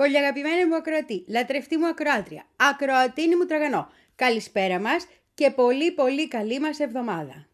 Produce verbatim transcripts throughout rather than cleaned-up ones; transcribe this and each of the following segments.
Πολύ αγαπημένη μου ακροατή, λατρευτή μου ακροάτρια, ακροατίνη μου τραγανό. Καλησπέρα μας και πολύ πολύ καλή μας εβδομάδα.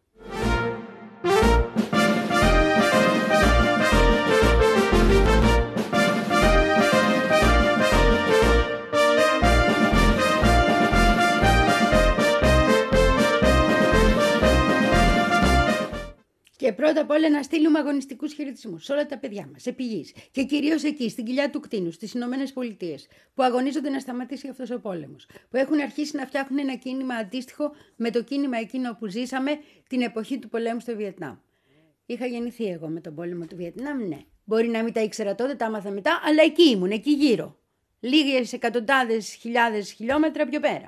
Και πρώτα απ' όλα να στείλουμε αγωνιστικούς χαιρετισμούς σε όλα τα παιδιά μας, επί γης, και κυρίως εκεί, στην κοιλιά του κτήνους, στις Ηνωμένες Πολιτείες, που αγωνίζονται να σταματήσει αυτός ο πόλεμος, που έχουν αρχίσει να φτιάχνουν ένα κίνημα αντίστοιχο με το κίνημα εκείνο που ζήσαμε την εποχή του πολέμου στο Βιετνάμ. Είχα γεννηθεί εγώ με τον πόλεμο του Βιετνάμ, ναι. Μπορεί να μην τα ήξερα τότε, τα άμαθα μετά, αλλά εκεί ήμουν, εκεί γύρω. Λίγες εκατοντάδες χιλιάδες χιλιόμετρα πιο πέρα.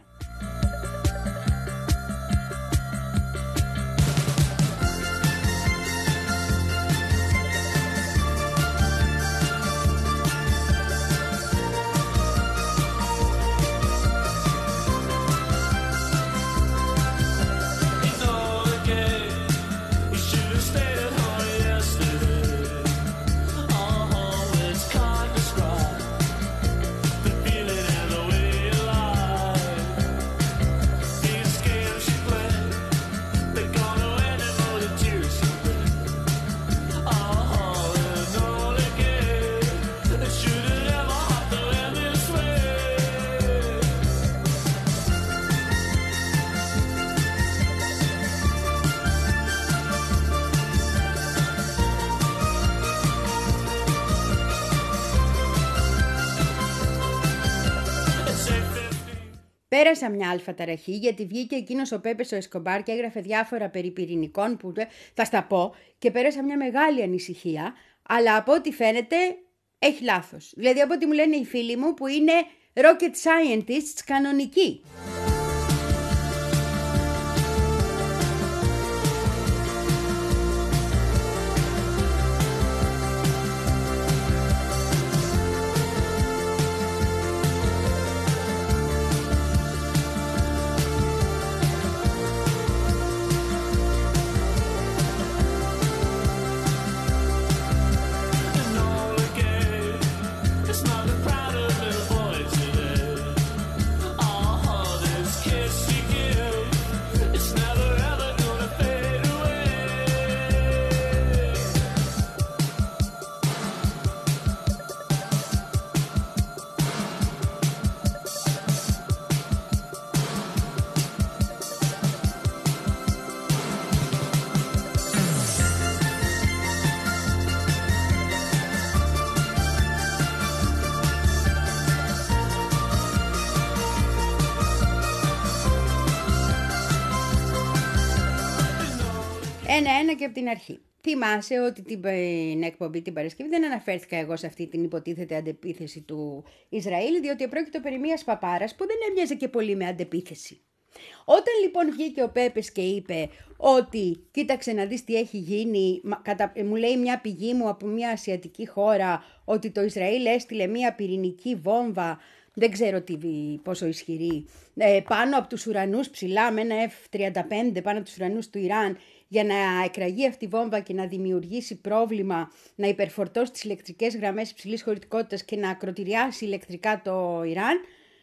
Πέρασα μια αλφα ταραχή γιατί βγήκε εκείνος ο Πέπες ο Εσκομπάρ και έγραφε διάφορα περί πυρηνικών που θα στα πω και πέρασα μια μεγάλη ανησυχία, αλλά από ό,τι φαίνεται έχει λάθος. Δηλαδή από ό,τι μου λένε οι φίλοι μου που είναι rocket scientists κανονικοί. Ένα-ένα και από την αρχή. Θυμάσαι ότι την εκπομπή την Παρασκευή δεν αναφέρθηκα εγώ σε αυτή την υποτίθεται αντεπίθεση του Ισραήλ, διότι επρόκειτο περί μιας παπάρας που δεν έμοιαζε και πολύ με αντεπίθεση. Όταν λοιπόν βγήκε ο Πέπες και είπε ότι κοίταξε να δεις τι έχει γίνει, μου λέει μια πηγή μου από μια ασιατική χώρα ότι το Ισραήλ έστειλε μια πυρηνική βόμβα, δεν ξέρω τι, πόσο ισχυρή, πάνω από τους ουρανούς ψηλά με ένα εφ τριάντα πέντε πάνω από τους ουρανούς του Ιράν, για να εκραγεί αυτή η βόμβα και να δημιουργήσει πρόβλημα, να υπερφορτώσει τις ηλεκτρικές γραμμές υψηλής χωρητικότητας και να ακροτηριάσει ηλεκτρικά το Ιράν.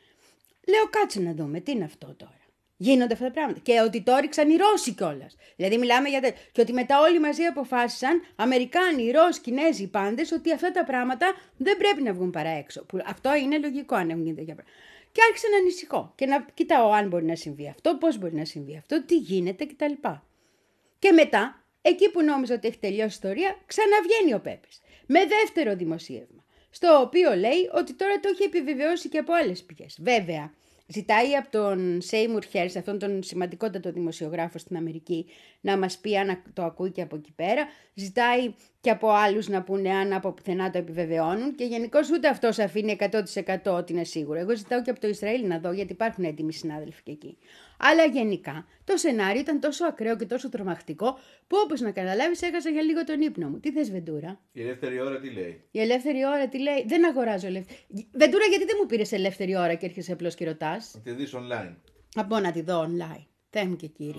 Λέω κάτσε να δούμε, τι είναι αυτό τώρα. Γίνονται αυτά τα πράγματα. Και ότι το έριξαν οι Ρώσοι κιόλας. Δηλαδή μιλάμε για τέτοιο. Και ότι μετά όλοι μαζί αποφάσισαν, Αμερικάνοι, Ρώσοι, Κινέζοι, οι πάντες, ότι αυτά τα πράγματα δεν πρέπει να βγουν παρά έξω. Που αυτό είναι λογικό αν έχουν γίνει τέτοια πράγματα. Και άρχισα να ανησυχώ και να κοιτάω αν μπορεί να συμβεί αυτό, πώς μπορεί να συμβεί αυτό, τι γίνεται κτλ. Και μετά, εκεί που νόμιζα ότι έχει τελειώσει η ιστορία, ξαναβγαίνει ο Πέπες με δεύτερο δημοσίευμα, στο οποίο λέει ότι τώρα το έχει επιβεβαιώσει και από άλλες πηγές. Βέβαια, ζητάει από τον Σέιμουρ Χέρς, αυτόν τον σημαντικότατο δημοσιογράφο στην Αμερική, να μας πει αν το ακούει και από εκεί πέρα. Ζητάει και από άλλους να πούνε αν από πουθενά το επιβεβαιώνουν και γενικώς ούτε αυτός αφήνει εκατό τοις εκατό ότι είναι σίγουρο. Εγώ ζητάω και από το Ισραήλ να δω, γιατί υπάρχουν έτοιμοι συνάδελφοι και εκεί. Αλλά γενικά το σενάριο ήταν τόσο ακραίο και τόσο τρομακτικό που όπως να καταλάβεις έχασα για λίγο τον ύπνο μου. Τι θες, Βεντούρα? Η ελεύθερη ώρα τι λέει? Η ελεύθερη ώρα τι λέει? Δεν αγοράζω ελεύθερη. Βεντούρα, γιατί δεν μου πήρες ελεύθερη ώρα και έρχεσαι απλώς και ρωτάς? Να τη δεις online. Από να τη δω online. Θεέ μου και Κύριε.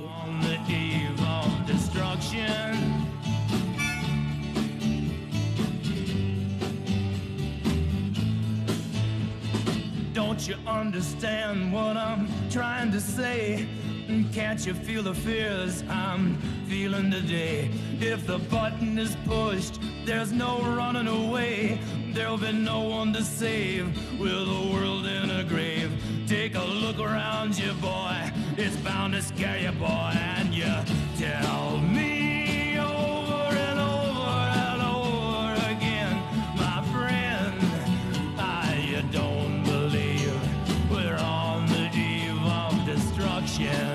you understand what I'm trying to say? Can't you feel the fears I'm feeling today? If the button is pushed, there's no running away. There'll be no one to save with the world in a grave. Take a look around you, boy. It's bound to scare you, boy. And you tell me over and over and over again, my friend, I you don't believe we're on the eve of destruction.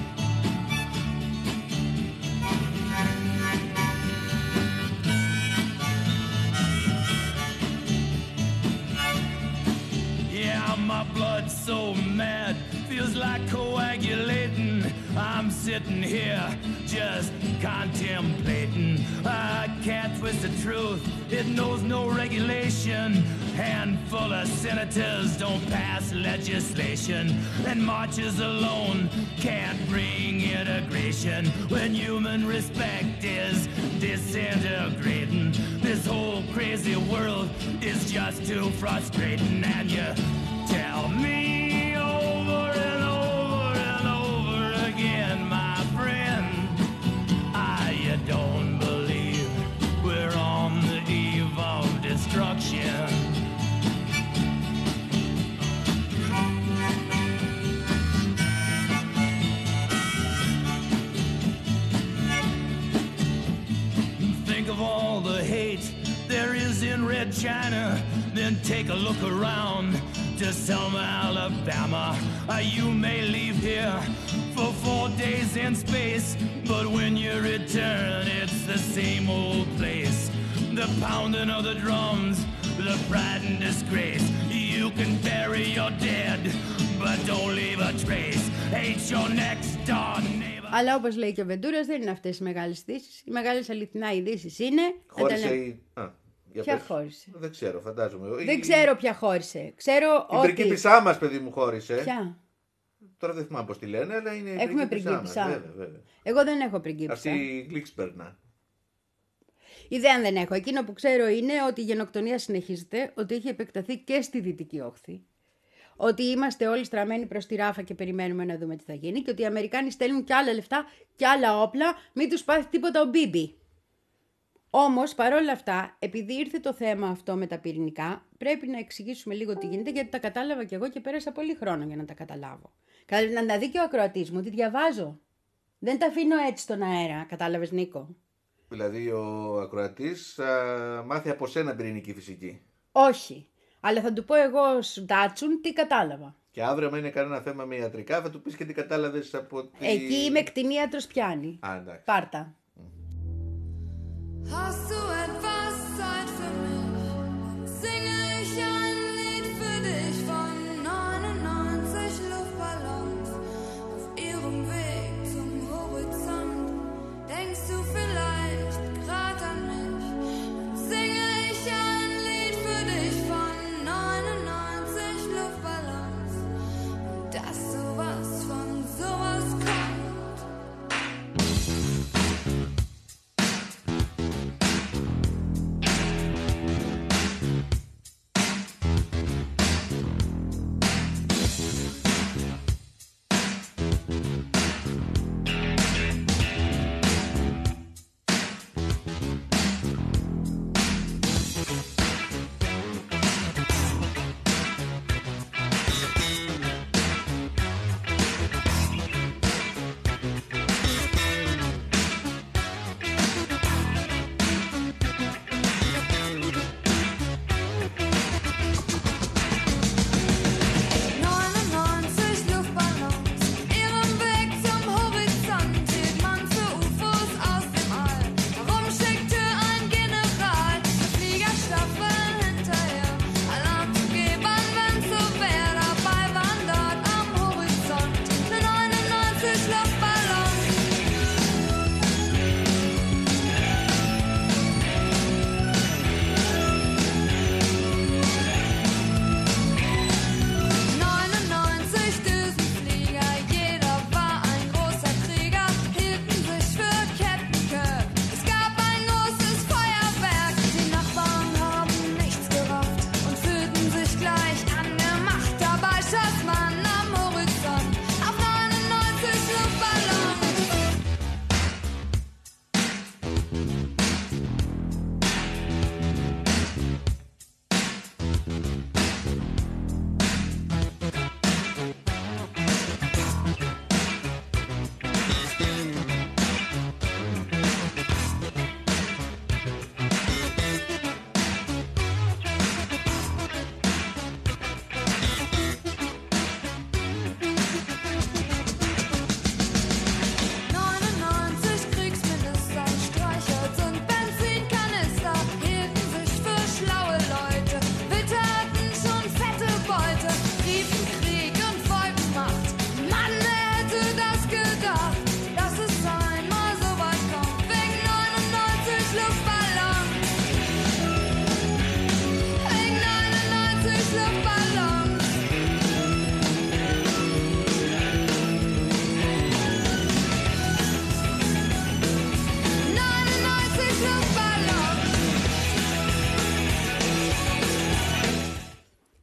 My blood's so mad, feels like coagulating. I'm sitting here just contemplating. I can't twist the truth, it knows no regulation. Handful of senators don't pass legislation, and marches alone can't bring integration. When human respect is disintegrating, this whole crazy world is just too frustrating. And you tell me over and over and over again, my friend, I you don't believe we're on the eve of destruction. Think of all the hate there is in Red China, then take a look around to Selma, Alabama. Uh, you may leave here for four days in space, but when you return, it's the same old place. The pounding of the drums, the pride and disgrace. You can bury your dead, but don't leave a trace. Hate your next door neighbor. Αλλά όπως λέει και ο Βεντούρας, δεν είναι αυτές οι μεγάλες ειδήσεις. Οι μεγάλες αληθινά ειδήσεις είναι... Χώρισε τα... η... Α, ποια πες. Χώρισε? Δεν ξέρω, φαντάζομαι. Δεν η... ξέρω ποια χώρισε. Ξέρω η ότι... Η πριγκίπισσά μας, παιδί μου, χώρισε. Ποια? Τώρα δεν θυμάμαι πώς τη λένε, αλλά είναι η Έχουμε πριγκίπισσά μας. Εγώ δεν έχω πριγκίπισσα. Αυτή η Γκλίξπερνα. Ιδέα δεν έχω. Εκείνο που ξέρω είναι ότι η γενοκτονία συνεχίζεται, ότι έχει επεκταθεί και στη Δυτική Όχθη. Ότι είμαστε όλοι στραμμένοι προς τη Ράφα και περιμένουμε να δούμε τι θα γίνει. Και ότι οι Αμερικάνοι στέλνουν και άλλα λεφτά και άλλα όπλα, μην τους πάθει τίποτα ο Μπίμπι. Όμως, παρόλα αυτά, επειδή ήρθε το θέμα αυτό με τα πυρηνικά, πρέπει να εξηγήσουμε λίγο τι γίνεται, γιατί τα κατάλαβα κι εγώ και πέρασα πολύ χρόνο για να τα καταλάβω. Να τα δει και ο ακροατής μου, ότι διαβάζω. Δεν τα αφήνω έτσι στον αέρα, κατάλαβες, Νίκο? Δηλαδή ο ακροατής α, μάθει από σένα πυρηνική φυσική. Όχι. Αλλά θα του πω εγώ Ντάτσουν τι κατάλαβα. Και αύριο, αν είναι κανένα θέμα με ιατρικά, θα του πεις και τι κατάλαβες από τη... Εκεί είμαι κτηνίατρος πιάνει. Α, εντάξει. Πάρτα. Hast du etwas Zeit für mich? Singe ich ein Lied für dich von neunundneunzig Luftballons auf ihrem Weg zum Horizont. Denkst du vielleicht grad an mich? Singe ich ein Lied für dich von neunundneunzig Luftballons und dass sowas von sowas kommt.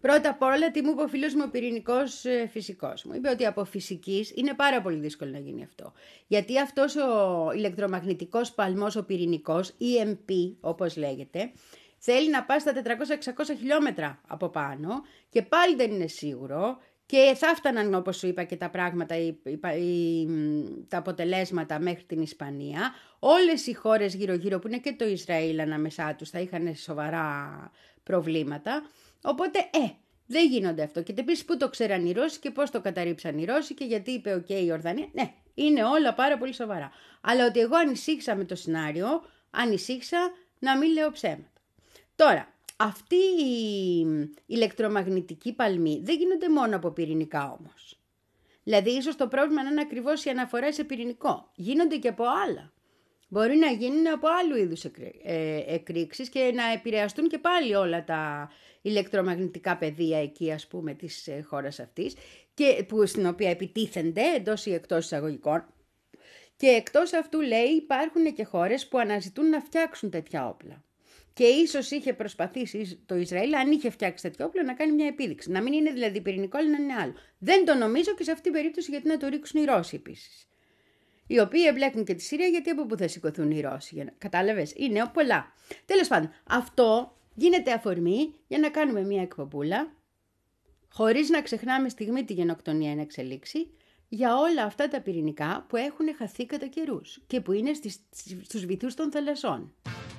Πρώτα απ' όλα, τι μου είπε ο φίλος μου ο πυρηνικός ε, φυσικός. Μου είπε ότι από φυσικής είναι πάρα πολύ δύσκολο να γίνει αυτό. Γιατί αυτός ο ηλεκτρομαγνητικός παλμός, ο πυρηνικός, ι εμ πι όπως λέγεται, θέλει να πάει στα τετρακόσια με εξακόσια χιλιόμετρα από πάνω και πάλι δεν είναι σίγουρο. Και θα φτάναν, όπως σου είπα, και τα πράγματα, οι, οι, οι, τα αποτελέσματα μέχρι την Ισπανία. Όλες οι χώρες γύρω-γύρω, που είναι και το Ισραήλ ανάμεσά τους, θα είχαν σοβαρά προβλήματα. Οπότε, ε, δεν γίνονται αυτό. Και επίσης, πού το ξέραν οι Ρώσοι και πώς το καταρρίψαν οι Ρώσοι και γιατί είπε οκ okay, η Ορδανία. Ναι, είναι όλα πάρα πολύ σοβαρά. Αλλά ότι εγώ ανησύχησα με το σενάριο, ανησύχησα να μην λέω ψέματα. Τώρα, αυτοί οι ηλεκτρομαγνητικοί παλμοί δεν γίνονται μόνο από πυρηνικά όμως. Δηλαδή, ίσως το πρόβλημα να είναι ακριβώς η αναφορά σε πυρηνικό. Γίνονται και από άλλα. Μπορεί να γίνουν από άλλου είδους εκρήξεις και να επηρεαστούν και πάλι όλα τα ηλεκτρομαγνητικά πεδία εκεί, ας πούμε, της χώρας αυτής, και που, στην οποία επιτίθενται εντός ή εκτός εισαγωγικών. Και εκτός αυτού, λέει, υπάρχουν και χώρες που αναζητούν να φτιάξουν τέτοια όπλα. Και ίσως είχε προσπαθήσει το Ισραήλ, αν είχε φτιάξει τέτοιο όπλο, να κάνει μια επίδειξη. Να μην είναι δηλαδή πυρηνικό, αλλά να είναι άλλο. Δεν το νομίζω και σε αυτή την περίπτωση, γιατί να το ρίξουν οι Ρώσοι επίσης. Οι οποίοι εμπλέκουν και τη Συρία, γιατί από πού θα σηκωθούν οι Ρώσοι. Κατάλαβες, είναι πολλά. Τέλος πάντων, αυτό γίνεται αφορμή για να κάνουμε μια εκπομπούλα, χωρίς να ξεχνάμε στιγμή τη γενοκτονία εν εξελίξη, για όλα αυτά τα πυρηνικά που έχουν χαθεί κατά καιρούς και που είναι στις, στους βυθούς των θαλασσών.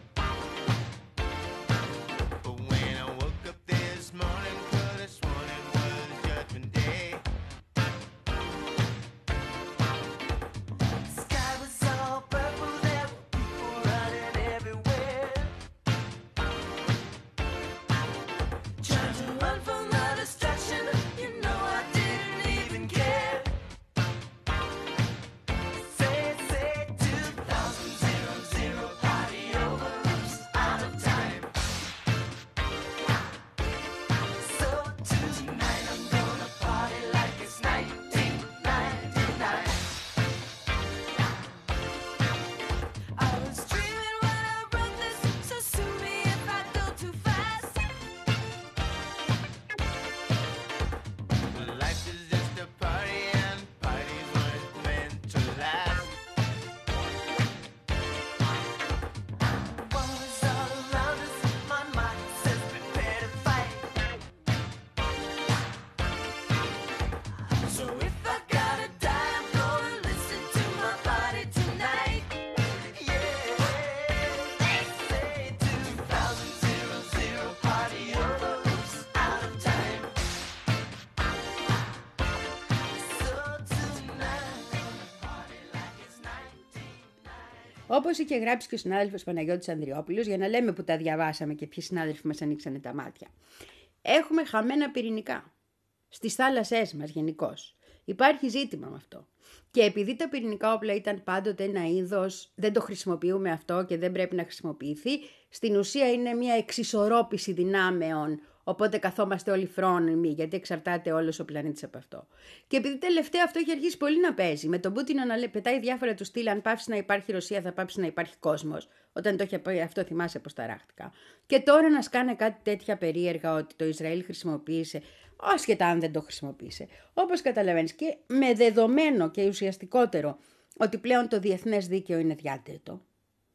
Όπως είχε γράψει και ο συνάδελφος Παναγιώτης Ανδριόπουλος, για να λέμε που τα διαβάσαμε και ποιοι συνάδελφοι μας ανοίξανε τα μάτια. Έχουμε χαμένα πυρηνικά στις θάλασσές μας γενικώς. Υπάρχει ζήτημα με αυτό. Και επειδή τα πυρηνικά όπλα ήταν πάντοτε ένα είδος, δεν το χρησιμοποιούμε αυτό και δεν πρέπει να χρησιμοποιηθεί, στην ουσία είναι μια εξισορρόπηση δυνάμεων, οπότε καθόμαστε όλοι φρόνιμοι, γιατί εξαρτάται όλος ο πλανήτης από αυτό. Και επειδή τελευταία αυτό έχει αρχίσει πολύ να παίζει, με τον Πούτιν να πετάει διάφορα του στυλ, αν πάψει να υπάρχει Ρωσία θα πάψει να υπάρχει κόσμος, όταν το είχε πει αυτό θυμάσαι πως ταράχτηκα. Και τώρα να σκάνε κάτι τέτοια περίεργα ότι το Ισραήλ χρησιμοποίησε, άσχετα αν δεν το χρησιμοποίησε. Όπως καταλαβαίνεις, και με δεδομένο και ουσιαστικότερο ότι πλέον το διεθνές δίκαιο είναι διάτετο.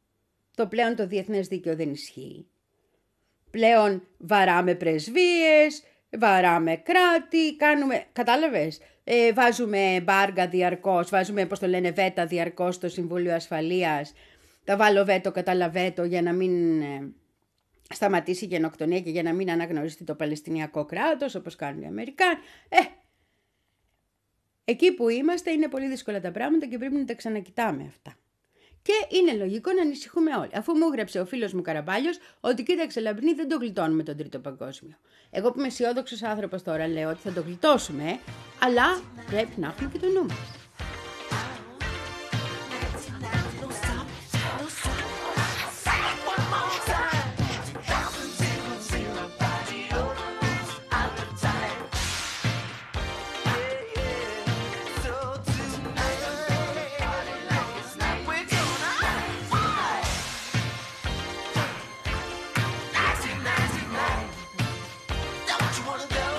Το πλέον το διεθνές δίκαιο δεν ισχύει. Πλέον βαράμε πρεσβείες, βαράμε κράτη, κάνουμε, κατάλαβες, ε, βάζουμε εμπάργα διαρκώς, βάζουμε, πώς το λένε, βέτα διαρκώς στο Συμβούλιο Ασφαλείας, τα βάλω βέτο κατά βέτο για να μην ε, σταματήσει η γενοκτονία και για να μην αναγνωριστεί το Παλαιστινιακό κράτος, όπως κάνουν οι Αμερικάνοι. Ε, εκεί που είμαστε είναι πολύ δύσκολα τα πράγματα και πρέπει να τα ξανακοιτάμε αυτά. Και είναι λογικό να ανησυχούμε όλοι. Αφού μου έγραψε ο φίλος μου Καραμπάλιος ότι κοίταξε λαμπρινή, δεν το γλιτώνουμε τον Τρίτο Παγκόσμιο. Εγώ που είμαι αισιόδοξος άνθρωπος τώρα λέω ότι θα το γλιτώσουμε, αλλά πρέπει να έχουμε και το νου μας. Wanna go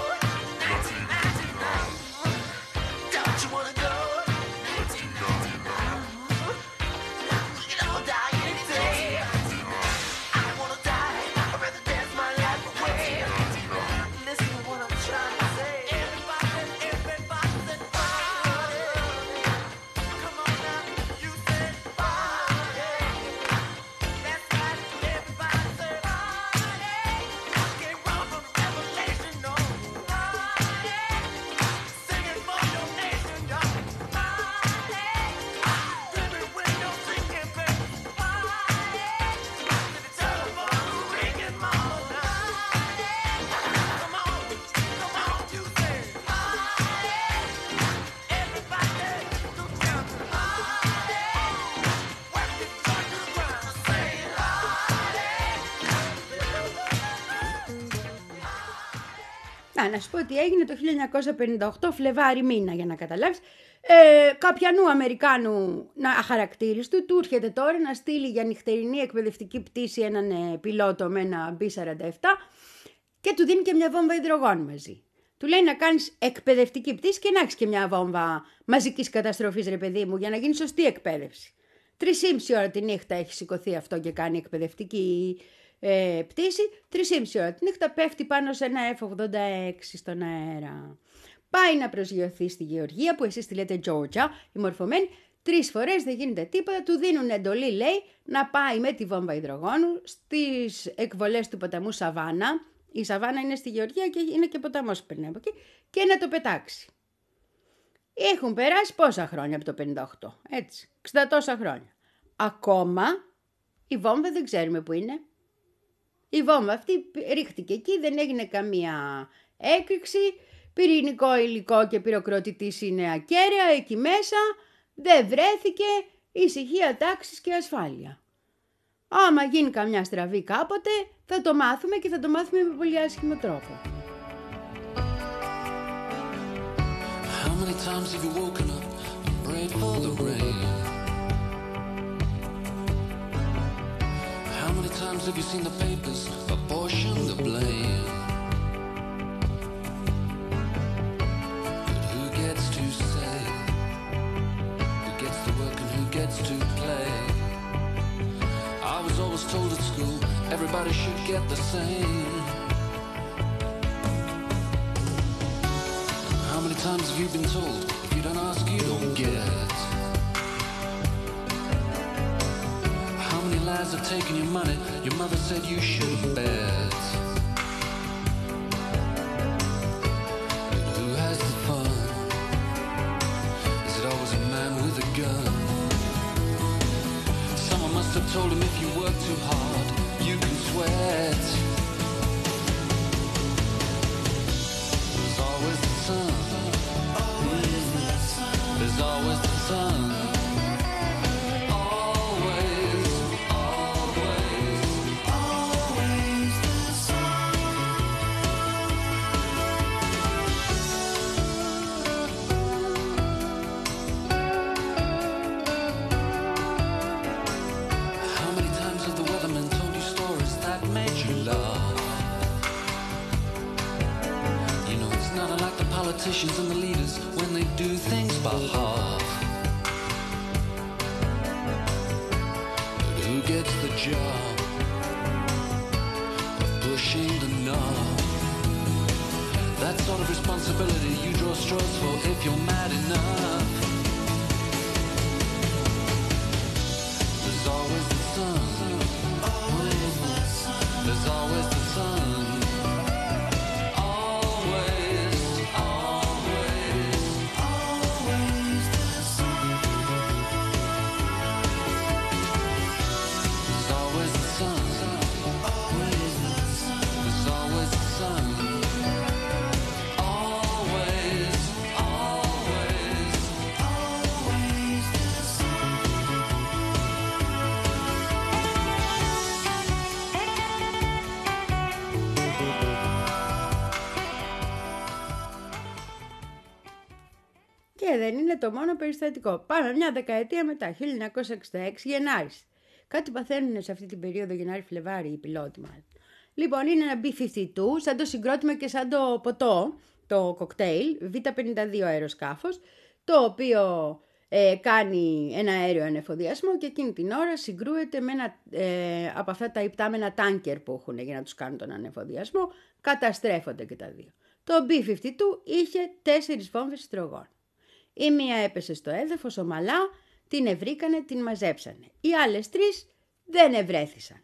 Να, να σου πω ότι έγινε το χίλια εννιακόσια πενήντα οκτώ, Φλεβάρι μήνα, για να καταλάβεις. Ε, Καπιανού Αμερικάνου αχαρακτήριστου του έρχεται τώρα να στείλει για νυχτερινή εκπαιδευτική πτήση έναν ε, πιλότο με ένα μπι σαράντα επτά και του δίνει και μια βόμβα υδρογόνου μαζί. Του λέει να κάνεις εκπαιδευτική πτήση και να έχεις και μια βόμβα μαζικής καταστροφής, ρε παιδί μου, για να γίνει σωστή εκπαίδευση. Τρεις και μισή ώρα τη νύχτα έχει σηκωθεί αυτό και κάνει εκπαιδευτική ε, πτήση. Τρεις και μισή ώρα τη νύχτα πέφτει πάνω σε ένα εφ ογδόντα έξι στον αέρα. Πάει να προσγειωθεί στη Γεωργία, που εσείς τη λέτε Georgia, η μορφωμένη. Τρεις φορές δεν γίνεται τίποτα. Του δίνουν εντολή, λέει, να πάει με τη βόμβα υδρογόνου στις εκβολές του ποταμού Σαβάνα. Η Σαβάνα είναι στη Γεωργία και είναι και ποταμός που περνάει από εκεί. Και να το πετάξει. Έχουν περάσει πόσα χρόνια από το πενήντα οκτώ, έτσι, εξήντα τόσα χρόνια. Ακόμα η βόμβα δεν ξέρουμε που είναι. Η βόμβα αυτή ρίχτηκε εκεί, δεν έγινε καμία έκρηξη. Πυρηνικό υλικό και πυροκροτητής είναι ακέραια εκεί μέσα. Δεν βρέθηκε, ησυχία, τάξης και ασφάλεια. Άμα γίνει καμιά στραβή κάποτε, θα το μάθουμε και θα το μάθουμε με πολύ άσχημο τρόπο. How many times have you woken up and prayed for the rain? How many times have you seen the papers apportion the blame? But who gets to say? Who gets to work and who gets to play? I was always told at school everybody should get the same. How many times have you been told if you don't ask you don't get? How many lies have taken your money your mother said you shouldn't bet? But who has the fun? Is it always a man with a gun? Someone must have told him if you work too hard you can sweat. There's always the sun. There's always the sun. Always, always, always the sun. How many times have the weathermen told you stories that made you laugh? You know it's not unlike the politicians and the leaders when they do things by half. But who gets the job of pushing the knob? That sort of responsibility you draw straws for if you're mad enough. There's always the sun. There's always the sun. Και δεν είναι το μόνο περιστατικό. Πάμε μια δεκαετία μετά, χίλια εννιακόσια εξήντα έξι, Γενάρης. Κάτι παθαίνουν σε αυτή την περίοδο, Γενάρη-Φλεβάρη, οι πιλότοι μάλλον. Λοιπόν, είναι ένα μπι πενήντα δύο, σαν το συγκρότημα και σαν το ποτό, το κοκτέιλ, βι πενήντα δύο αεροσκάφος, το οποίο ε, κάνει ένα αέριο ανεφοδιασμό και εκείνη την ώρα συγκρούεται με ένα, ε, από αυτά τα υπτάμενα τάνκερ που έχουν για να τους κάνουν τον ανεφοδιασμό, καταστρέφονται και τα δύο. Το μπι πενήντα δύο είχε τέσσερις βόμβες υδρογόνου. Η μία έπεσε στο έδαφος ομαλά, την ευρήκανε, την μαζέψανε. Οι άλλες τρεις δεν ευρέθησαν.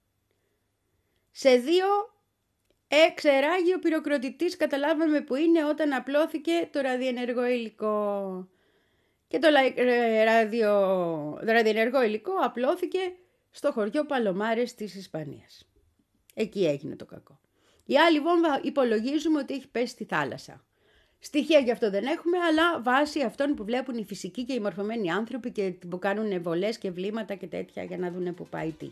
Σε δύο εξεράγει ο πυροκροτητής, καταλάβαμε που είναι όταν απλώθηκε το ραδιενεργό υλικό. Και το ραδιο... ραδιενεργό υλικό απλώθηκε στο χωριό Παλωμάρες της Ισπανίας. Εκεί έγινε το κακό. Η άλλη βόμβα υπολογίζουμε ότι έχει πέσει στη θάλασσα. Στοιχεία γι' αυτό δεν έχουμε, αλλά βάσει αυτών που βλέπουν οι φυσικοί και οι μορφωμένοι άνθρωποι και που κάνουν βολές και βλήματα και τέτοια για να δουν που πάει τι.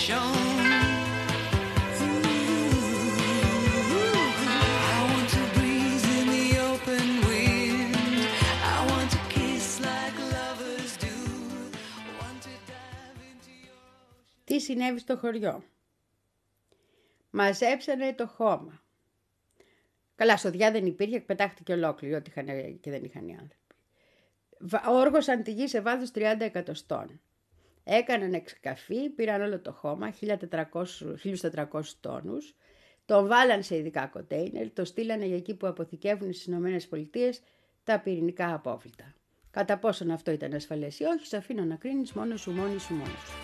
emotion. I want to breathe in the open wind. I want to kiss like lovers do. Want to dive into your... Τι συνέβη στο χωριό? Μαζέψανε το χώμα. Καλά, σοδιά δεν υπήρχε, πετάχτηκε ολόκληρη, ό,τι είχαν και δεν είχαν οι άνθρωποι. Όργωσαν τη γη σε βάθος τριάντα εκατοστών. Έκαναν εξκαφή, πήραν όλο το χώμα, χίλια τετρακόσιους τόνους, τον βάλαν σε ειδικά κοντέινερ, το στείλανε για εκεί που αποθηκεύουν στις ΗΠΑ τα πυρηνικά απόβλητα. Κατά πόσον αυτό ήταν ασφαλές ή όχι, σε αφήνω να κρίνεις μόνος σου, μόνη σου, μόνος σου.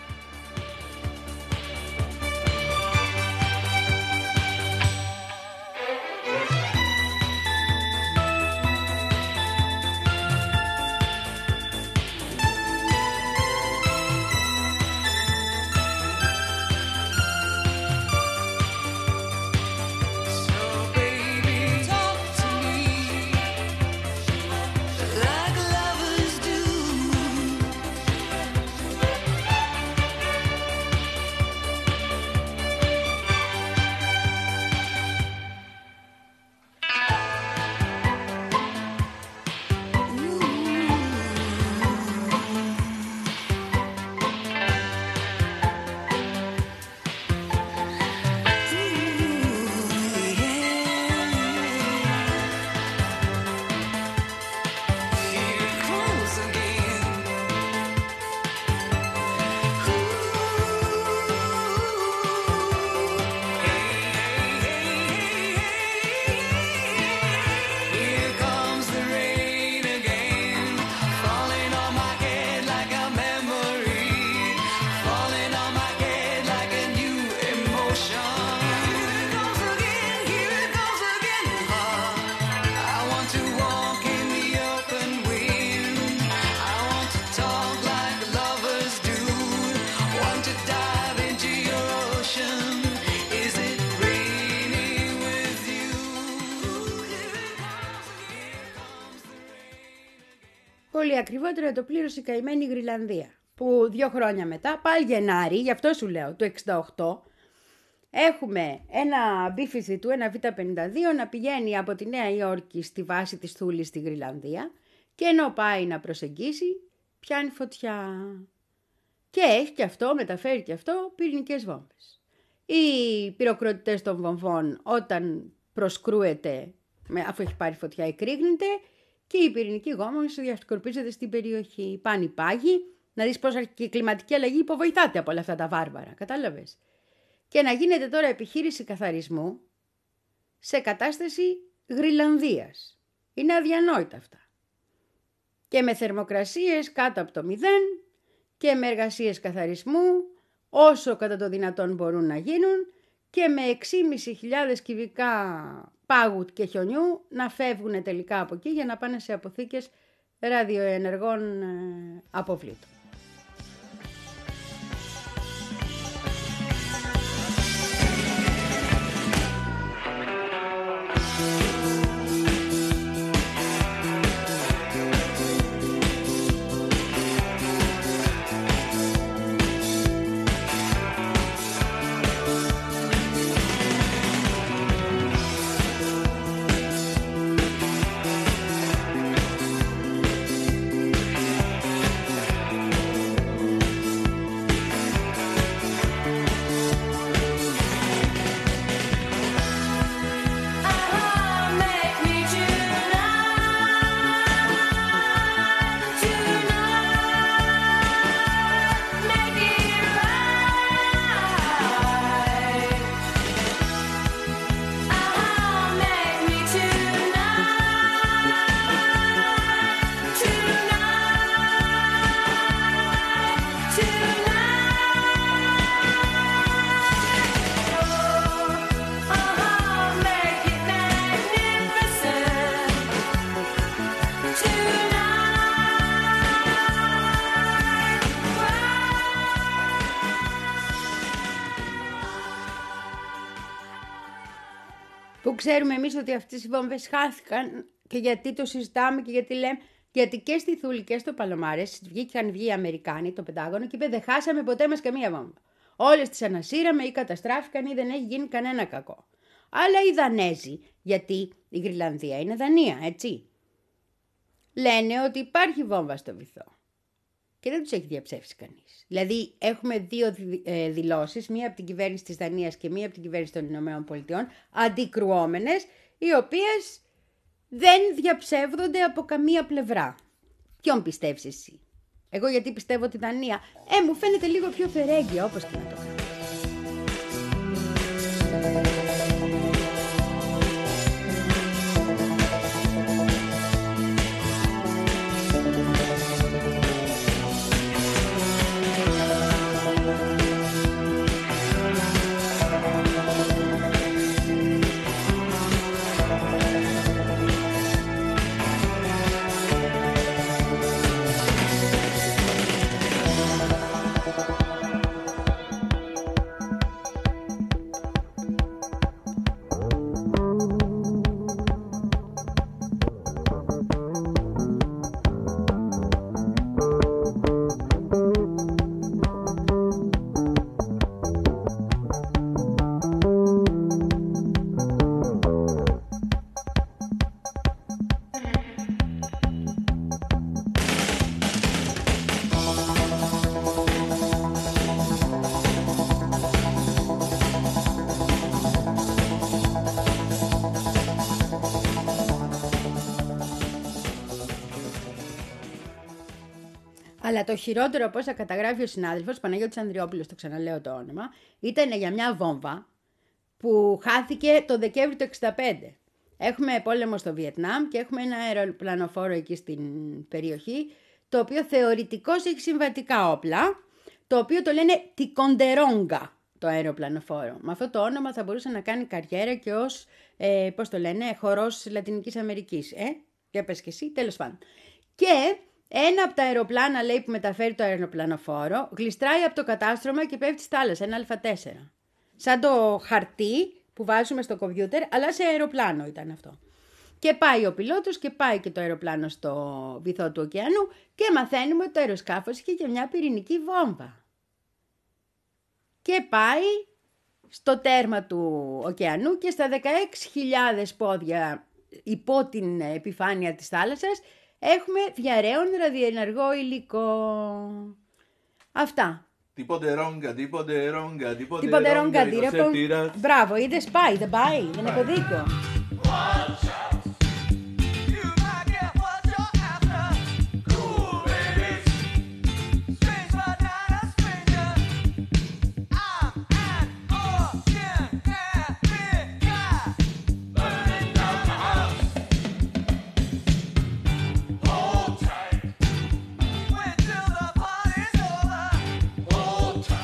Πολύ ακριβότερα το πλήρωσε η καημένη Γρυλανδία, που δύο χρόνια μετά, πάλι Γενάρη, γι' αυτό σου λέω, του εξήντα οκτώ, έχουμε ένα μπι φιφτί δύο, ένα βι πενήντα δύο να πηγαίνει από τη Νέα Υόρκη στη βάση της Θούλης στη Γρυλανδία και ενώ πάει να προσεγγίσει, πιάνει φωτιά. Και έχει και αυτό, μεταφέρει και αυτό πυρηνικές βόμβες. Οι πυροκροτητές των βομβών όταν προσκρούεται, αφού έχει πάρει φωτιά, εκρήγνεται και η πυρηνική γόμμα διασκορπίζεται στην περιοχή. Πάνε οι πάγοι, να δεις πώς και η κλιματική αλλαγή υποβοηθάται από όλα αυτά τα βάρβαρα, κατάλαβες. Και να γίνεται τώρα επιχείρηση καθαρισμού σε κατάσταση Γρυλανδίας. Είναι αδιανόητα αυτά. Και με θερμοκρασίες κάτω από το μηδέν και με εργασίες καθαρισμού όσο κατά το δυνατόν μπορούν να γίνουν και με έξι χιλιάδες πεντακόσια κυβικά πάγου και χιονιού να φεύγουν τελικά από εκεί για να πάνε σε αποθήκες ραδιοενεργών αποβλήτων. Που ξέρουμε εμείς ότι αυτές οι βόμβες χάθηκαν και γιατί το συζητάμε και γιατί λέμε. Γιατί και στη Θούλη και στο Παλωμάρες βγήκαν βγει οι Αμερικάνοι, το Πεντάγωνο, και είπε δεν χάσαμε ποτέ μας καμία βόμβα. όλες τις ανασύραμε ή καταστράφηκαν ή δεν έχει γίνει κανένα κακό. Αλλά οι Δανέζοι, γιατί η Γρυλανδία είναι Δανία, έτσι, λένε ότι υπάρχει βόμβα στο βυθό και δεν τους έχει διαψεύσει κανείς. Δηλαδή έχουμε δύο ε, δηλώσεις, μία από την κυβέρνηση της Δανίας και μία από την κυβέρνηση των Ηνωμένων Πολιτειών, αντικρουόμενες, οι οποίες δεν διαψεύδονται από καμία πλευρά. Ποιον πιστεύεις εσύ? Εγώ γιατί πιστεύω τη Δανία. Ε, μου φαίνεται λίγο πιο φερέγγια, όπως και να το κάνω. Αλλά το χειρότερο, όπως θα καταγράφει ο συνάδελφος Παναγιώτης Ανδριόπουλος, το ξαναλέω το όνομα, ήταν για μια βόμβα που χάθηκε το Δεκέμβρη του εξήντα πέντε. Έχουμε πόλεμο στο Βιετνάμ και έχουμε ένα αεροπλανοφόρο εκεί στην περιοχή, το οποίο θεωρητικώς έχει συμβατικά όπλα, το οποίο το λένε Τικοντερόγκα το αεροπλανοφόρο. Με αυτό το όνομα θα μπορούσε να κάνει καριέρα και ως, ε, πώς το λένε, χορός Λατινικής Αμερικής. Ε, για πες και εσύ, τέλος πάντων. Και ένα από τα αεροπλάνα, λέει, που μεταφέρει το αεροπλανοφόρο, γλιστράει από το κατάστρωμα και πέφτει στη θάλασσα, ένα Α τέσσερα. Σαν το χαρτί που βάζουμε στο κομπιούτερ, αλλά σε αεροπλάνο ήταν αυτό. Και πάει ο πιλότος και πάει και το αεροπλάνο στο βυθό του ωκεανού και μαθαίνουμε ότι το αεροσκάφος είχε και μια πυρηνική βόμβα. Και πάει στο τέρμα του ωκεανού και στα δεκαέξι χιλιάδες πόδια υπό την επιφάνεια της θάλασσας έχουμε διαρρέον ραδιενεργό υλικό. Αυτά. Τίποτε ρόγκα, τίποτε ρόγκα, τίποτε Τίποτε ρόγκα, ρόγκα. Μπράβο, είδες, πάει, δεν πάει, δεν έχω δίκιο.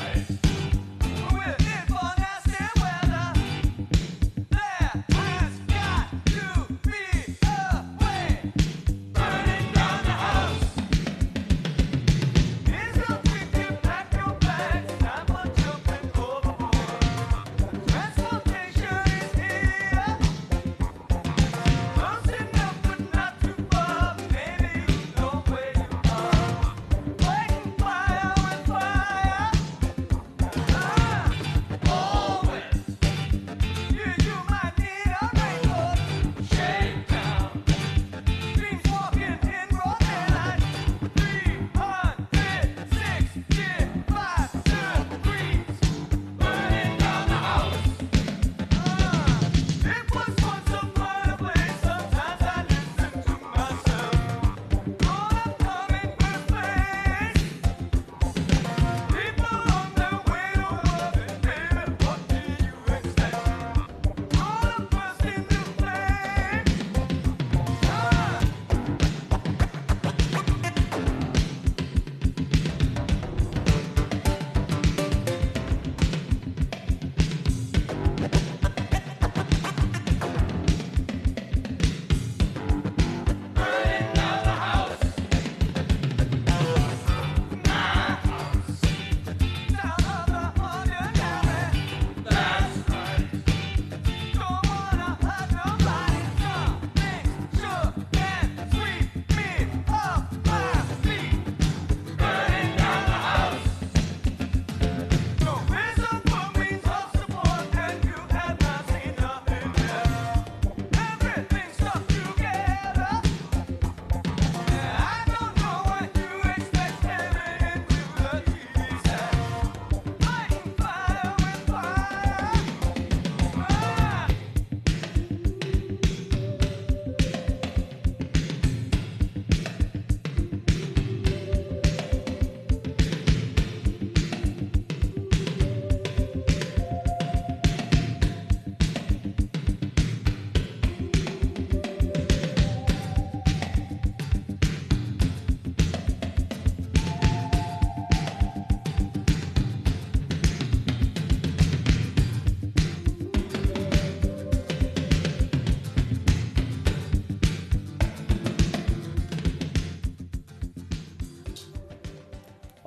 Let's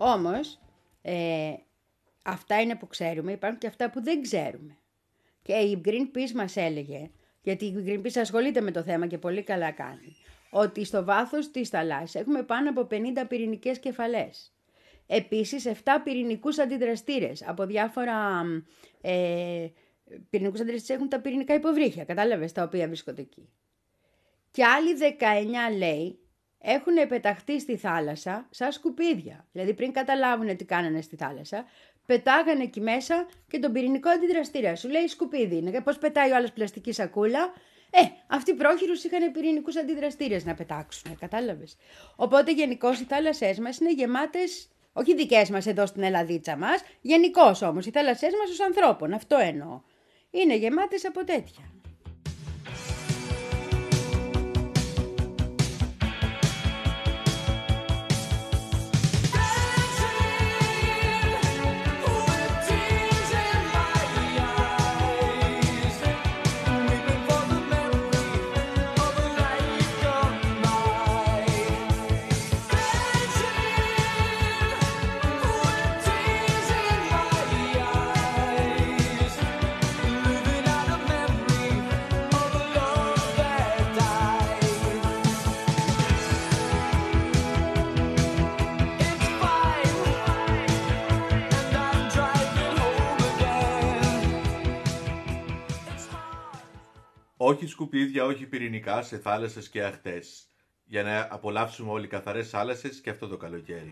Όμως, ε, αυτά είναι που ξέρουμε, υπάρχουν και αυτά που δεν ξέρουμε. Και η Greenpeace μας έλεγε, γιατί η Greenpeace ασχολείται με το θέμα και πολύ καλά κάνει, ότι στο βάθος της θαλάσσης έχουμε πάνω από πενήντα πυρηνικές κεφαλές. Επίσης, επτά πυρηνικούς αντιδραστήρες από διάφορα... Ε, πυρηνικούς αντιδραστήρες έχουν τα πυρηνικά υποβρύχια, κατάλαβες, τα οποία βρίσκονται εκεί. Και άλλοι δεκαεννιά, λέει, έχουν πεταχτεί στη θάλασσα σαν σκουπίδια. Δηλαδή, πριν καταλάβουν τι κάνανε στη θάλασσα, πετάγανε εκεί μέσα και τον πυρηνικό αντιδραστήρα. Σου λέει σκουπίδι είναι. Πώς πετάει ο άλλος πλαστική σακούλα. Ε, αυτοί οι πρόχειρους είχαν πυρηνικούς αντιδραστήρες να πετάξουν. Κατάλαβες. Οπότε, γενικώς οι θάλασσές μας είναι γεμάτες. Όχι δικές μας εδώ στην Ελλαδίτσα μας. Γενικώς όμως οι θάλασσές μας ως ανθρώπων. Αυτό εννοώ. Είναι γεμάτες από τέτοια. Όχι σκουπίδια, όχι πυρηνικά σε θάλασσες και αχτές. Για να απολαύσουμε όλοι καθαρές θάλασσες και αυτό το καλοκαίρι.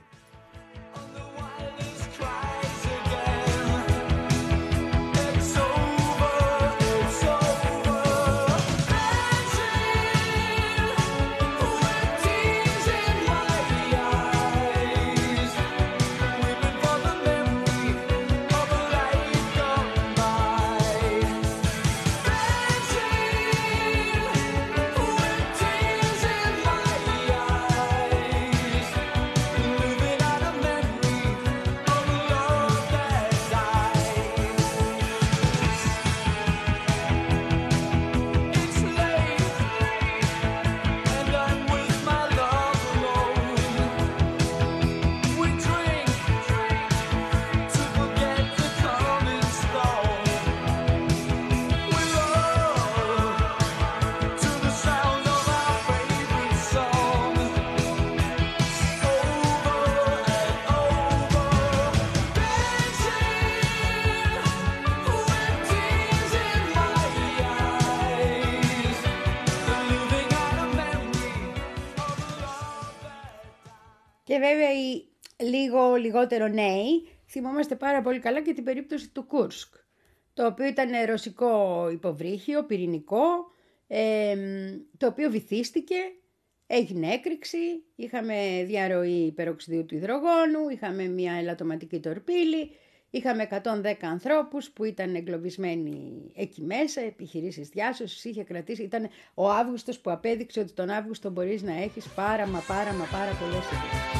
Και βέβαια οι λίγο λιγότερο νέοι θυμόμαστε πάρα πολύ καλά και την περίπτωση του Κούρσκ, το οποίο ήταν ρωσικό υποβρύχιο, πυρηνικό, ε, το οποίο βυθίστηκε, έγινε έκρηξη, είχαμε διαρροή περοξιδίου του υδρογόνου, είχαμε μια ελαττωματική τορπίλη, είχαμε εκατόν δέκα ανθρώπους που ήταν εγκλωβισμένοι εκεί μέσα, επιχειρήσεις διάσωσης, είχε κρατήσει, ήταν ο Αύγουστος που απέδειξε ότι τον Αύγουστο μπορείς να έχεις πάρα μα πάρα μα πάρα πολλές ειδήσεις.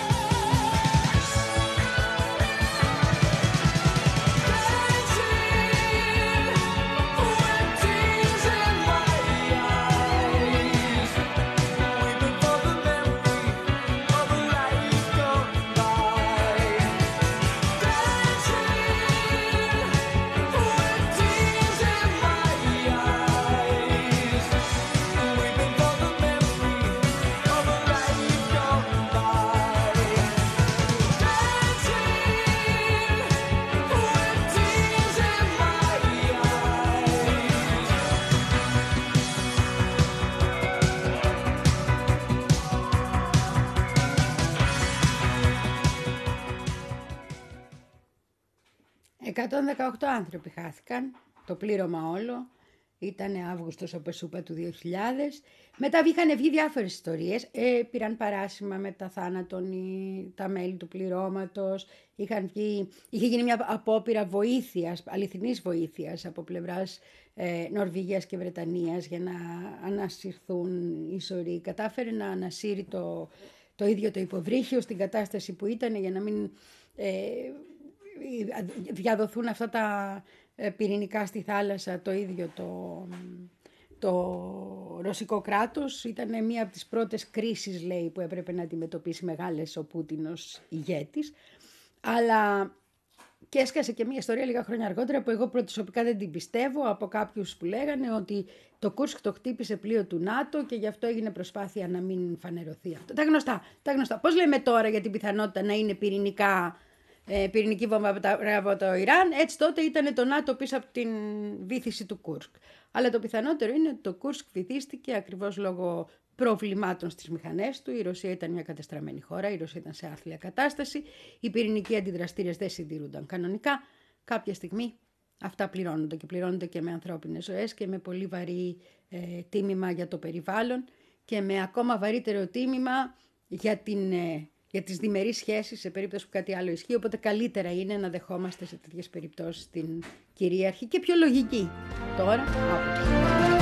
εκατόν δεκαοκτώ άνθρωποι χάθηκαν, το πλήρωμα όλο, ήταν Αύγουστος όπως σου είπα του δύο χιλιάδες. Μετά είχαν βγει διάφορες ιστορίες, ε, πήραν παράσημα με τα θάνατον τα μέλη του πληρώματος, είχαν βγει, είχε γίνει μια απόπειρα βοήθειας, αληθινής βοήθειας από πλευράς ε, Νορβηγίας και Βρετανίας για να ανασυρθούν οι σωροί. Κατάφερε να ανασύρει το, το ίδιο το υποβρύχιο στην κατάσταση που ήταν για να μην... Ε, διαδοθούν αυτά τα πυρηνικά στη θάλασσα, το ίδιο το, το ρωσικό κράτος. Ήταν μία από τις πρώτες κρίσεις, λέει, που έπρεπε να αντιμετωπίσει μεγάλες ο Πούτιν ως ηγέτης. Αλλά και έσκασε και μία ιστορία λίγα χρόνια αργότερα που εγώ προσωπικά δεν την πιστεύω, από κάποιους που λέγανε ότι το Κούρσκ το χτύπησε πλοίο του ΝΑΤΟ και γι' αυτό έγινε προσπάθεια να μην φανερωθεί αυτό. Τα γνωστά, τα γνωστά. Πώς λέμε τώρα για την πιθανότητα να είναι πυρηνικά, ε, πυρηνική βόμβα από, από το Ιράν, έτσι τότε ήταν το ΝΑΤΟ πίσω από την βύθιση του Κούρσκ. Αλλά το πιθανότερο είναι ότι το Κούρσκ βυθίστηκε ακριβώς λόγω προβλημάτων στις μηχανές του. Η Ρωσία ήταν μια κατεστραμμένη χώρα, η Ρωσία ήταν σε άθλια κατάσταση, οι πυρηνικοί αντιδραστήρες δεν συντηρούνταν κανονικά. Κάποια στιγμή αυτά πληρώνονται και πληρώνονται και με ανθρώπινες ζωές και με πολύ βαρύ ε, τίμημα για το περιβάλλον και με ακόμα βαρύτερο τίμημα για, την, ε, για τις διμερείς σχέσεις σε περίπτωση που κάτι άλλο ισχύει. Οπότε καλύτερα είναι να δεχόμαστε σε τέτοιες περιπτώσεις την κυρίαρχη και πιο λογική τώρα άποψη.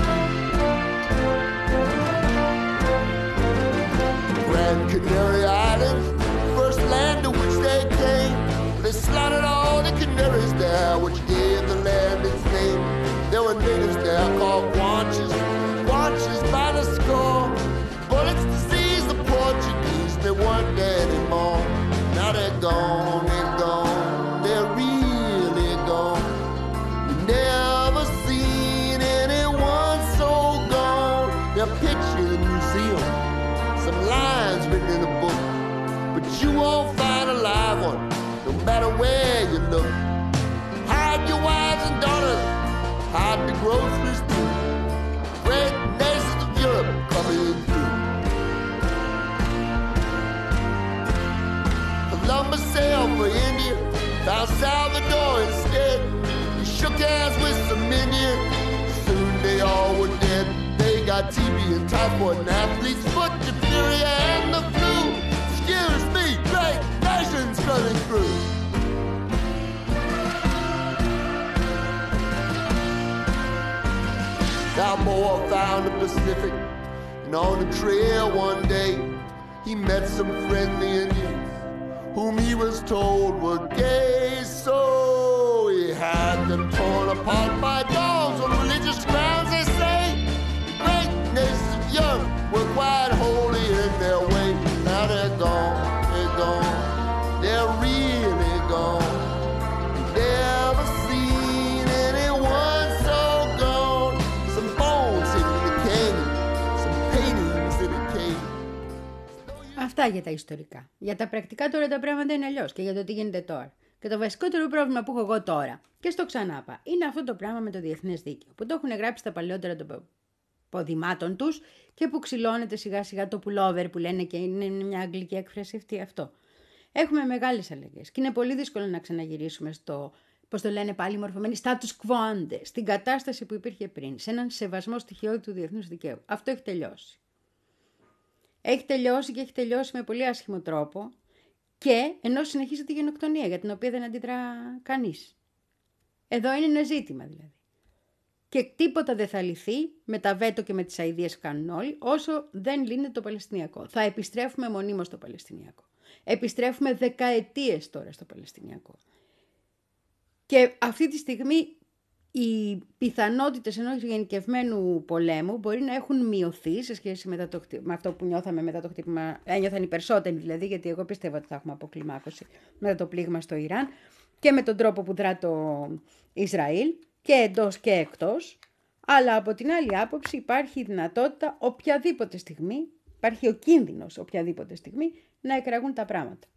Grand Canary Island, first land to which they came. They slaughtered all the canaries there, which gave the land its name. There were natives there called Guanches, Guanches by the score. Bullets to seize the Portuguese, they weren't there anymore. Now they're gone, they're gone, they're really gone. You never seen anyone so gone. They're pictured in the museum, some lines written in a book, but you won't find a live one, no matter where you look. Hide your wives and daughters, hide the groceries too. Great nations of Europe coming through. Columbus sailed for India, found Salvador instead. He shook hands with some Indians, soon they all were dead. They got T B and typhoid and athlete's foot, diphtheria and the flu. Excuse me, great nations running through. Balboa found the Pacific, and on the trail one day, he met some friendly Indians, whom he was told were gay, so he had them torn apart by dogs on religious grounds, they say. The great nations of Europe were quite holy in their way. Now they're gone, they're gone, they're really gone. Never seen anyone so gone. Some bones in the canyon, some paintings in a cave. Αυτά για τα ιστορικά. Για τα πρακτικά τώρα τα πράγματα είναι αλλιώς και για το τι γίνεται τώρα. Και το βασικότερο πρόβλημα που έχω εγώ τώρα, και στο ξανάπα, είναι αυτό το πράγμα με το διεθνές δίκαιο. Που το έχουν γράψει τα παλαιότερα των ποδημάτων τους και που ξυλώνεται σιγά σιγά το pullover που λένε και είναι μια αγγλική έκφραση αυτή αυτό. Έχουμε μεγάλες αλλαγές και είναι πολύ δύσκολο να ξαναγυρίσουμε στο, πώς το λένε πάλι μορφωμένοι, status quo ante, στην κατάσταση που υπήρχε πριν, σε έναν σεβασμό στοιχειώδη του διεθνούς δικαίου. Αυτό έχει τελειώσει. Έχει τελειώσει και έχει τελειώσει με πολύ άσχημο τρόπο και ενώ συνεχίζεται η γενοκτονία για την οποία δεν αντιδρά κανείς. Εδώ είναι ένα ζήτημα δηλαδή. Και τίποτα δεν θα λυθεί με τα βέτο και με τις αηδίες που κάνουν όλοι όσο δεν λύνεται το Παλαιστινιακό. Θα επιστρέφουμε μονίμως στο Παλαιστινιακό. Επιστρέφουμε δεκαετίες τώρα στο Παλαιστινιακό. Και αυτή τη στιγμή οι πιθανότητες ενός γενικευμένου πολέμου μπορεί να έχουν μειωθεί σε σχέση με, το, με αυτό που νιώθαμε μετά το χτύπημα. Ένιωθαν οι περισσότεροι δηλαδή, γιατί εγώ πιστεύω ότι θα έχουμε αποκλιμάκωση μετά το πλήγμα στο Ιράν και με τον τρόπο που δρά το Ισραήλ και εντός και εκτός. Αλλά από την άλλη άποψη υπάρχει η δυνατότητα οποιαδήποτε στιγμή, υπάρχει ο κίνδυνος οποιαδήποτε στιγμή να εκραγούν τα πράγματα.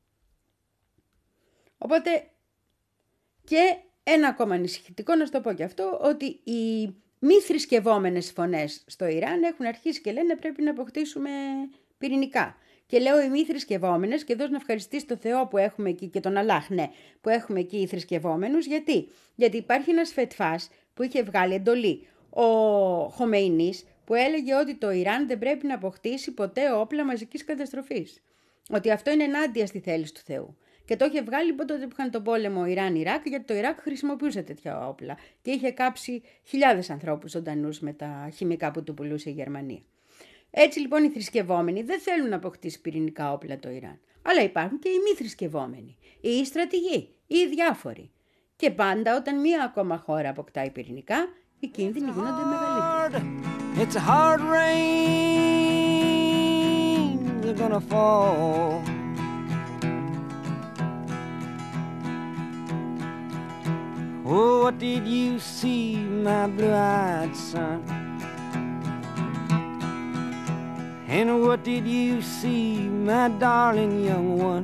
Οπότε και ένα ακόμα ανησυχητικό, να σου το πω και αυτό, ότι οι μη θρησκευόμενες φωνές στο Ιράν έχουν αρχίσει και λένε πρέπει να αποκτήσουμε πυρηνικά. Και λέω οι μη θρησκευόμενες και εδώ να ευχαριστήσω τον Θεό που έχουμε εκεί και τον Αλλάχ, ναι, που έχουμε εκεί οι θρησκευόμενους. Γιατί? Γιατί υπάρχει ένας φετφάς που είχε βγάλει εντολή ο Χομεϊνής που έλεγε ότι το Ιράν δεν πρέπει να αποκτήσει ποτέ όπλα μαζικής καταστροφής. Ότι αυτό είναι ενάντια στη θέληση του Θεού. Και το είχε βγάλει από τότε που είχαν τον πόλεμο Ιράν-Ιράκ, γιατί το Ιράκ χρησιμοποιούσε τέτοια όπλα. Και είχε κάψει χιλιάδες ανθρώπους ζωντανούς με τα χημικά που του πουλούσε η Γερμανία. Έτσι λοιπόν οι θρησκευόμενοι δεν θέλουν να αποκτήσει πυρηνικά όπλα το Ιράν. Αλλά υπάρχουν και οι μη θρησκευόμενοι, ή οι στρατηγοί, ή οι διάφοροι. Και πάντα όταν μία ακόμα χώρα αποκτάει πυρηνικά, οι κίνδυνοι γίνονται μεγαλύτεροι. It's a hard rain you're gonna fall. Oh, what did you see, my blue-eyed son? And what did you see, my darling young one?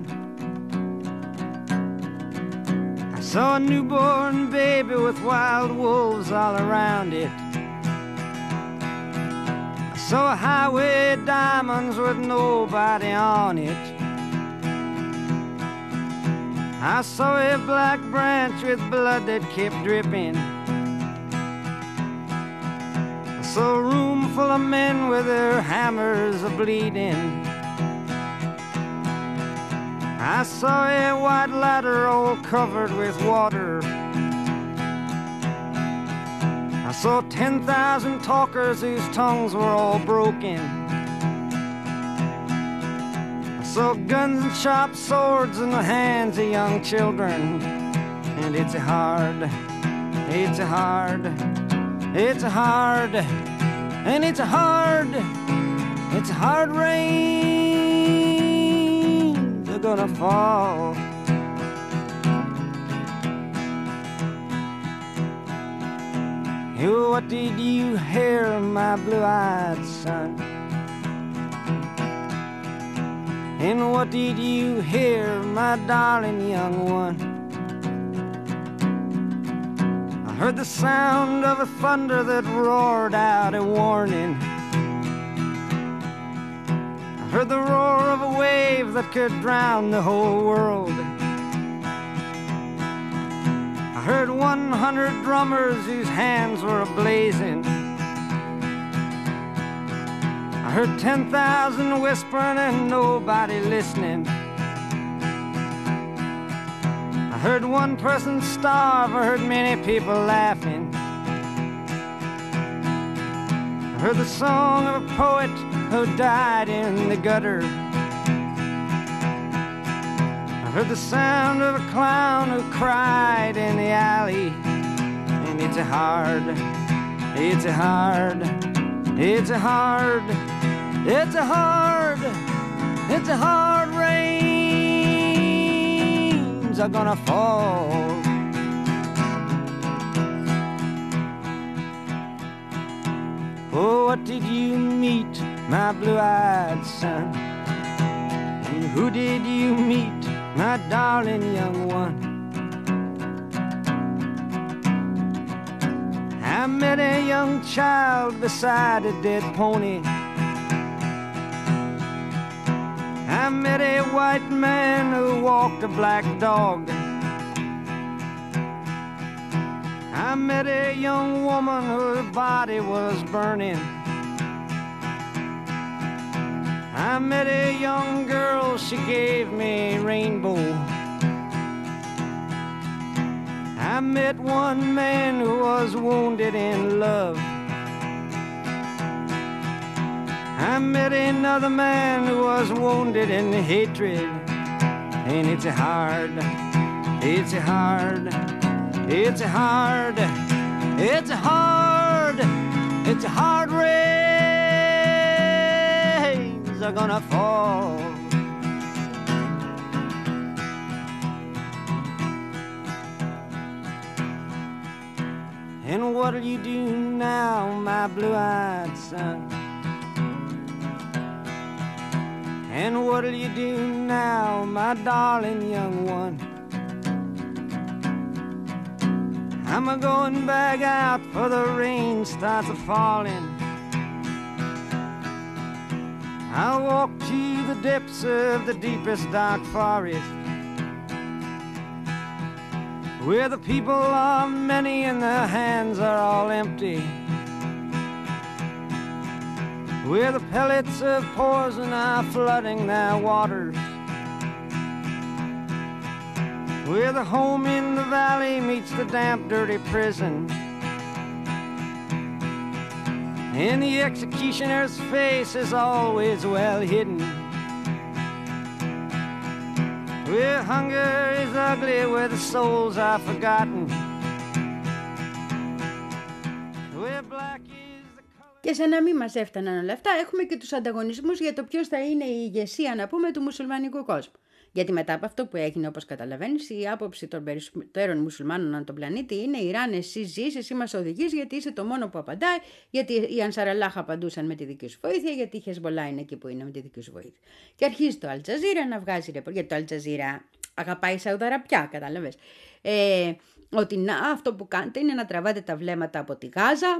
I saw a newborn baby with wild wolves all around it. I saw a highway diamonds with nobody on it. I saw a black branch with blood that kept dripping. I saw a room full of men with their hammers a-bleeding. I saw a white ladder all covered with water. I saw ten thousand talkers whose tongues were all broken. I saw guns and sharp swords in the hands of young children. And it's a hard, it's a hard, it's a hard, and it's a hard, it's a hard rain they're gonna fall. What did you hear, my blue-eyed son? And what did you hear, my darling young one? I heard the sound of a thunder that roared out a warning. I heard the roar of a wave that could drown the whole world. I heard one hundred drummers whose hands were ablazing. I heard ten thousand whispering and nobody listening. I heard one person starve, I heard many people laughing. I heard the song of a poet who died in the gutter. I heard the sound of a clown who cried in the alley. And it's a hard, it's a hard, it's a hard, it's a hard, it's a hard rains are gonna fall. Oh, what did you meet, my blue-eyed son? And who did you meet, my darling young one? I met a young child beside a dead pony. I met a white man who walked a black dog. I met a young woman whose body was burning. I met a young girl, she gave me a rainbow. I met one man who was wounded in love. I met another man who was wounded in hatred. And it's a hard, it's a hard, it's a hard, it's a hard, it's a hard rains are gonna fall. And what'll you do now, my blue-eyed son? And what'll you do now, my darling young one? I'm a-going back out for the rain starts a-falling. I'll walk to the depths of the deepest dark forest, where the people are many and their hands are all empty, where the pellets of poison are flooding their waters, where the home in the valley meets the damp, dirty prison, and the executioner's face is always well hidden, where hunger is ugly, where the souls are forgotten, Και σαν να μην μας έφταναν όλα αυτά, έχουμε και τους ανταγωνισμούς για το ποιος θα είναι η ηγεσία, να πούμε, του μουσουλμανικού κόσμου. Γιατί μετά από αυτό που έγινε, όπως καταλαβαίνεις, η άποψη των περισσότερων μουσουλμάνων ανά τον πλανήτη είναι Ιράν, εσύ ζεις, εσύ μας οδηγείς, γιατί είσαι το μόνο που απαντάει, γιατί οι Ανσαραλάχ απαντούσαν με τη δική σου βοήθεια, γιατί η Χεσμολά είναι εκεί που είναι με τη δική σου βοήθεια. Και αρχίζει το Αλτζαζίρα να βγάζει ρεπορ, γιατί το Αλτζαζίρα αγαπάει η Σαουδαραπιά, κατάλαβες. Ε, ότι να, αυτό που κάνετε είναι να τραβάτε τα βλέμματα από τη Γάζα.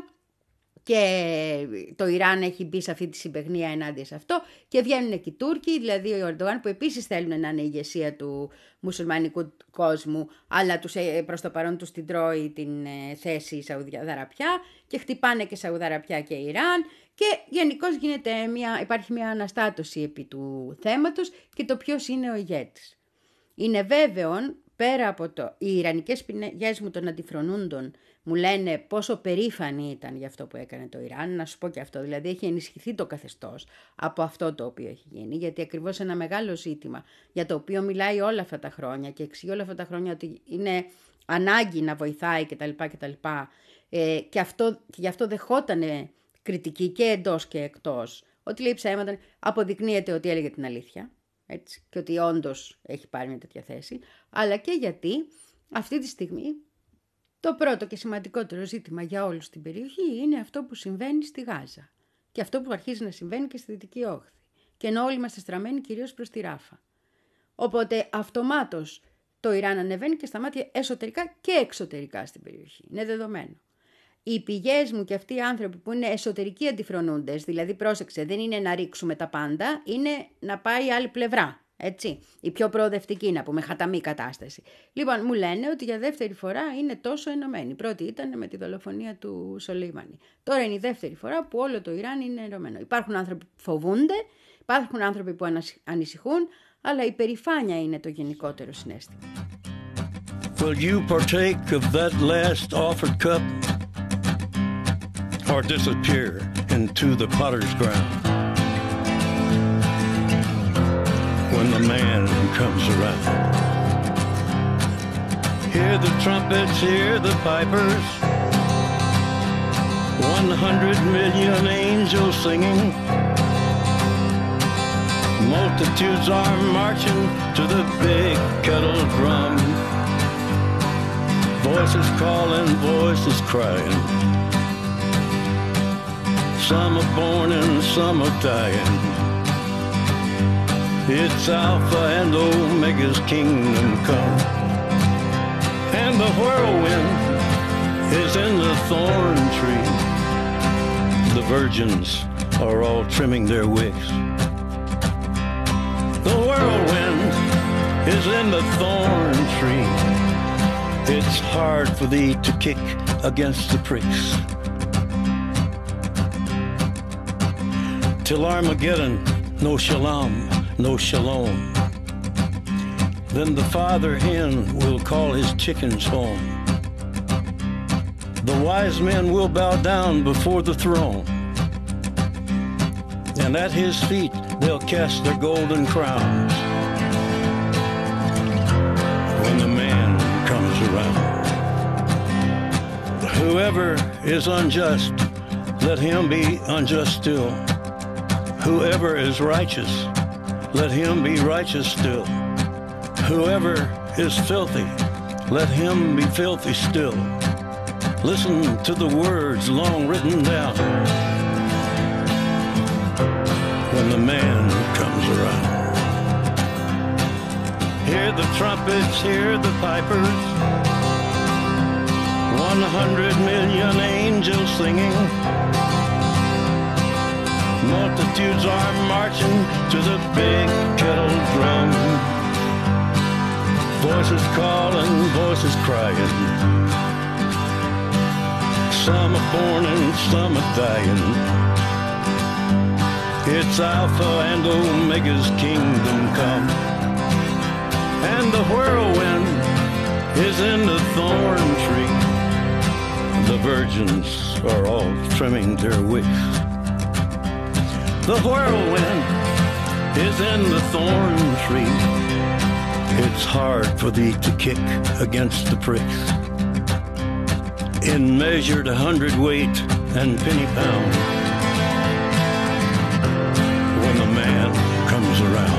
Και το Ιράν έχει μπει σε αυτή τη συμπαιχνία ενάντια σε αυτό και βγαίνουν και οι Τούρκοι, δηλαδή ο Ερντογάν, που επίσης θέλουν να είναι η ηγεσία του μουσουλμανικού κόσμου, αλλά τους, προς το παρόν τους την τρώει την θέση η Σαουδαραπιά και χτυπάνε και Σαουδαραπιά και Ιράν και γενικώς γίνεται μια, υπάρχει μια αναστάτωση επί του θέματος και το ποιος είναι ο ηγέτης. Είναι βέβαιο, πέρα από το, οι ιρανικές πηγές μου των αντιφρονούντων μου λένε πόσο περήφανοι ήταν για αυτό που έκανε το Ιράν, να σου πω και αυτό, δηλαδή έχει ενισχυθεί το καθεστώς από αυτό το οποίο έχει γίνει, γιατί ακριβώς ένα μεγάλο ζήτημα για το οποίο μιλάει όλα αυτά τα χρόνια και εξηγεί όλα αυτά τα χρόνια ότι είναι ανάγκη να βοηθάει κτλ. κτλ. Ε, και, αυτό, και γι' αυτό δεχότανε κριτική και εντός και εκτός, ότι λέει ψέματα, αποδεικνύεται ότι έλεγε την αλήθεια, έτσι, και ότι όντως έχει πάρει μια τέτοια θέση, αλλά και γιατί αυτή τη στιγμή το πρώτο και σημαντικότερο ζήτημα για όλους στην περιοχή είναι αυτό που συμβαίνει στη Γάζα και αυτό που αρχίζει να συμβαίνει και στη Δυτική Όχθη. Και ενώ όλοι είμαστε στραμμένοι κυρίως προς τη Ράφα. Οπότε αυτομάτως το Ιράν ανεβαίνει και σταμάτει εσωτερικά και εξωτερικά στην περιοχή. Είναι δεδομένο. Οι πηγές μου και αυτοί οι άνθρωποι που είναι εσωτερικοί αντιφρονούντες, δηλαδή πρόσεξε, δεν είναι να ρίξουμε τα πάντα, είναι να πάει η άλλη πλευρά. Έτσι, η πιο προοδευτική, να πούμε, χαταμή κατάσταση. Λοιπόν, μου λένε ότι για δεύτερη φορά είναι τόσο ενωμένοι. Η πρώτη ήταν με τη δολοφονία του Σολεϊμάνι. Τώρα είναι η δεύτερη φορά που όλο το Ιράν είναι ενωμένο. Υπάρχουν άνθρωποι που φοβούνται, υπάρχουν άνθρωποι που ανησυχούν, αλλά η περηφάνεια είναι το γενικότερο συναίσθημα. Will you partake of that last offered cup or disappear into the potter's ground? When the man comes around, hear the trumpets, hear the pipers, one hundred million angels singing, multitudes are marching to the big kettle drum, voices calling, voices crying, some are born and some are dying. It's Alpha and Omega's kingdom come. And the whirlwind is in the thorn tree. The virgins are all trimming their wicks. The whirlwind is in the thorn tree. It's hard for thee to kick against the pricks. Till Armageddon, no shalom. No shalom. Then the father hen will call his chickens home. The wise men will bow down before the throne, and at his feet they'll cast their golden crowns. When the man comes around, whoever is unjust, let him be unjust still. Whoever is righteous, let him be righteous still. Whoever is filthy, let him be filthy still. Listen to the words long written down when the man comes around. Hear the trumpets, hear the pipers, one hundred million angels singing. Multitudes are marching to the big kettle drum. Voices calling, voices crying. Some are born and some are dying. It's Alpha and Omega's kingdom come. And the whirlwind is in the thorn tree. The virgins are all trimming their wicks. The whirlwind is in the thorn tree. It's hard for thee to kick against the pricks. In measured hundredweight and penny pound, when the man comes around.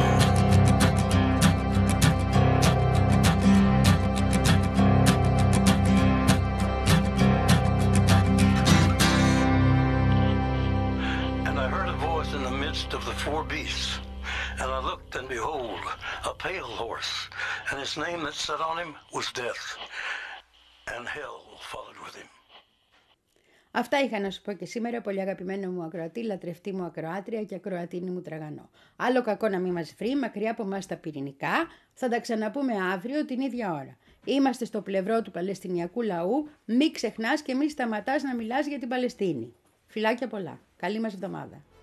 And I heard a voice in the midst of the four beasts. And I looked, and behold, a pale horse, and his name that sat on him was Death, and hell followed with him. Αυτά είχα να σου πω και σήμερα, πολύ αγαπημένο μου ακροατή, λατρευτή μου ακροάτρια και ακροατίνη μου τραγανό. Άλλο κακό να μην μας βρει, μακριά από εμάς τα πυρηνικά, θα τα ξαναπούμε αύριο την ίδια ώρα. Είμαστε στο πλευρό του Παλαιστινιακού λαού, μη ξεχνάς και μη σταματάς να μιλάς για την Παλαιστίνη. Φιλάκια πολλά. Καλή μας εβδομάδα.